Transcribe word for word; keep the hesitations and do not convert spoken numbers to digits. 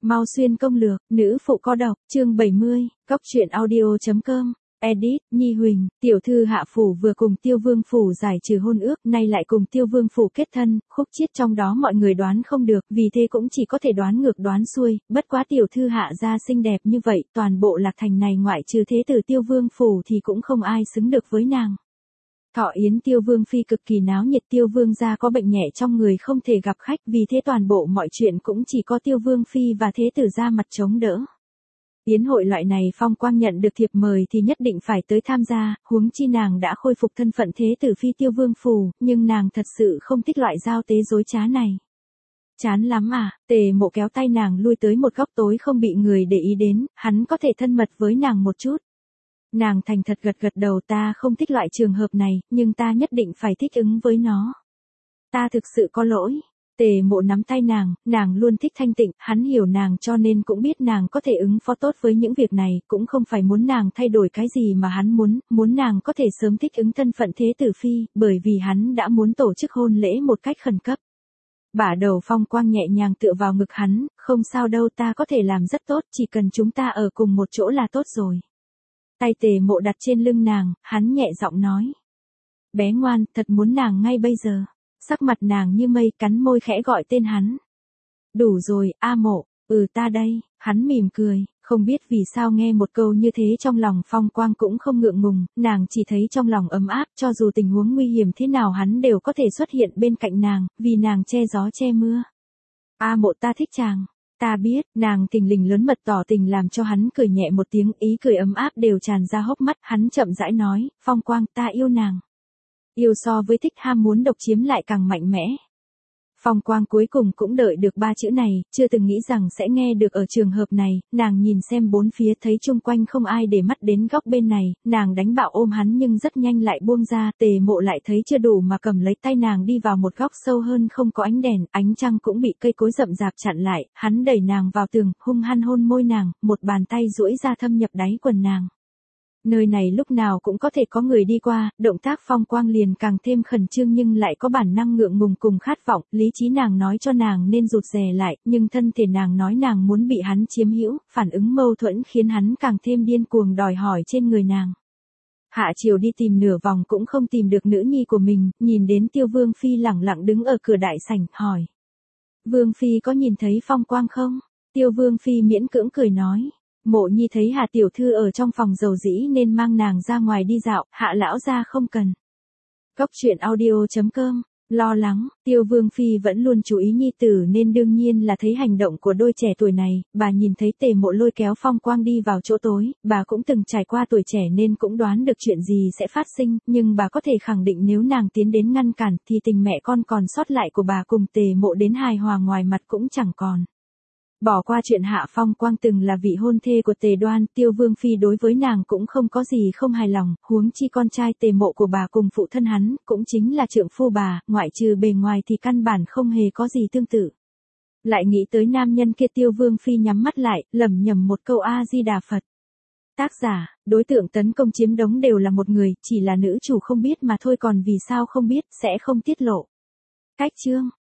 Mau xuyên công lược, nữ phụ có độc, chương bảy mươi, cốc truyện audio chấm com. Edit, Nhi Huỳnh, tiểu thư Hạ Phủ vừa cùng Tiêu Vương Phủ giải trừ hôn ước, nay lại cùng Tiêu Vương Phủ kết thân, khúc chiết trong đó mọi người đoán không được, vì thế cũng chỉ có thể đoán ngược đoán xuôi, bất quá tiểu thư Hạ gia xinh đẹp như vậy, toàn bộ Lạc Thành này ngoại trừ thế tử Tiêu Vương Phủ thì cũng không ai xứng được với nàng. Thọ yến Tiêu Vương phi cực kỳ náo nhiệt, Tiêu Vương gia có bệnh nhẹ trong người không thể gặp khách, vì thế toàn bộ mọi chuyện cũng chỉ có Tiêu Vương phi và thế tử ra mặt chống đỡ. Yến hội loại này Phong Quang nhận được thiệp mời thì nhất định phải tới tham gia, huống chi nàng đã khôi phục thân phận thế tử phi Tiêu Vương Phủ, nhưng nàng thật sự không thích loại giao tế dối trá này. Chán lắm à, Tề Mộ kéo tay nàng lui tới một góc tối không bị người để ý đến, hắn có thể thân mật với nàng một chút. Nàng thành thật gật gật đầu, ta không thích loại trường hợp này, nhưng ta nhất định phải thích ứng với nó. Ta thực sự có lỗi. Tề Mộ nắm tay nàng, nàng luôn thích thanh tịnh, hắn hiểu nàng cho nên cũng biết nàng có thể ứng phó tốt với những việc này, cũng không phải muốn nàng thay đổi cái gì mà hắn muốn, muốn nàng có thể sớm thích ứng thân phận thế tử phi, bởi vì hắn đã muốn tổ chức hôn lễ một cách khẩn cấp. Bả đầu Phong Quang nhẹ nhàng tựa vào ngực hắn, không sao đâu, ta có thể làm rất tốt, chỉ cần chúng ta ở cùng một chỗ là tốt rồi. Tay Tề Mộ đặt trên lưng nàng, hắn nhẹ giọng nói. Bé ngoan, thật muốn nàng ngay bây giờ. Sắc mặt nàng như mây, cắn môi khẽ gọi tên hắn. Đủ rồi, A Mộ, ừ ta đây, hắn mỉm cười, không biết vì sao nghe một câu như thế trong lòng Phong Quang cũng không ngượng ngùng, nàng chỉ thấy trong lòng ấm áp, cho dù tình huống nguy hiểm thế nào hắn đều có thể xuất hiện bên cạnh nàng, vì nàng che gió che mưa. A Mộ, ta thích chàng. Ta biết, nàng thình lình lớn mật tỏ tình làm cho hắn cười nhẹ một tiếng, ý cười ấm áp đều tràn ra hốc mắt, hắn chậm rãi nói, Phong Quang, ta yêu nàng. Yêu so với thích, ham muốn độc chiếm lại càng mạnh mẽ. Phong Quang cuối cùng cũng đợi được ba chữ này, chưa từng nghĩ rằng sẽ nghe được ở trường hợp này, nàng nhìn xem bốn phía thấy chung quanh không ai để mắt đến góc bên này, nàng đánh bạo ôm hắn nhưng rất nhanh lại buông ra, Tề Mộ lại thấy chưa đủ mà cầm lấy tay nàng đi vào một góc sâu hơn không có ánh đèn, ánh trăng cũng bị cây cối rậm rạp chặn lại, hắn đẩy nàng vào tường, hung hăng hôn môi nàng, một bàn tay duỗi ra thâm nhập đáy quần nàng. Nơi này lúc nào cũng có thể có người đi qua, động tác Phong Quang liền càng thêm khẩn trương nhưng lại có bản năng ngượng ngùng cùng khát vọng, lý trí nàng nói cho nàng nên rụt rè lại, nhưng thân thể nàng nói nàng muốn bị hắn chiếm hữu, phản ứng mâu thuẫn khiến hắn càng thêm điên cuồng đòi hỏi trên người nàng. Hạ Triều đi tìm nửa vòng cũng không tìm được nữ nhi của mình, nhìn đến Tiêu Vương phi lẳng lặng đứng ở cửa đại sảnh, hỏi. Vương phi có nhìn thấy Phong Quang không? Tiêu Vương phi miễn cưỡng cười nói. Mộ Nhi thấy Hạ tiểu thư ở trong phòng dầu dĩ nên mang nàng ra ngoài đi dạo, Hạ lão gia không cần. Cốc truyện audio chấm com, lo lắng, Tiêu Vương phi vẫn luôn chú ý nhi tử nên đương nhiên là thấy hành động của đôi trẻ tuổi này, bà nhìn thấy Tề Mộ lôi kéo Phong Quang đi vào chỗ tối, bà cũng từng trải qua tuổi trẻ nên cũng đoán được chuyện gì sẽ phát sinh, nhưng bà có thể khẳng định nếu nàng tiến đến ngăn cản thì tình mẹ con còn sót lại của bà cùng Tề Mộ đến hài hòa ngoài mặt cũng chẳng còn. Bỏ qua chuyện Hạ Phong Quang từng là vị hôn thê của Tề Đoan, Tiêu Vương phi đối với nàng cũng không có gì không hài lòng, huống chi con trai Tề Mộ của bà cùng phụ thân hắn, cũng chính là trượng phu bà, ngoại trừ bề ngoài thì căn bản không hề có gì tương tự. Lại nghĩ tới nam nhân kia, Tiêu Vương phi nhắm mắt lại, lẩm nhẩm một câu A Di Đà Phật. Tác giả, đối tượng tấn công chiếm đóng đều là một người, chỉ là nữ chủ không biết mà thôi, còn vì sao không biết, sẽ không tiết lộ. Cách chương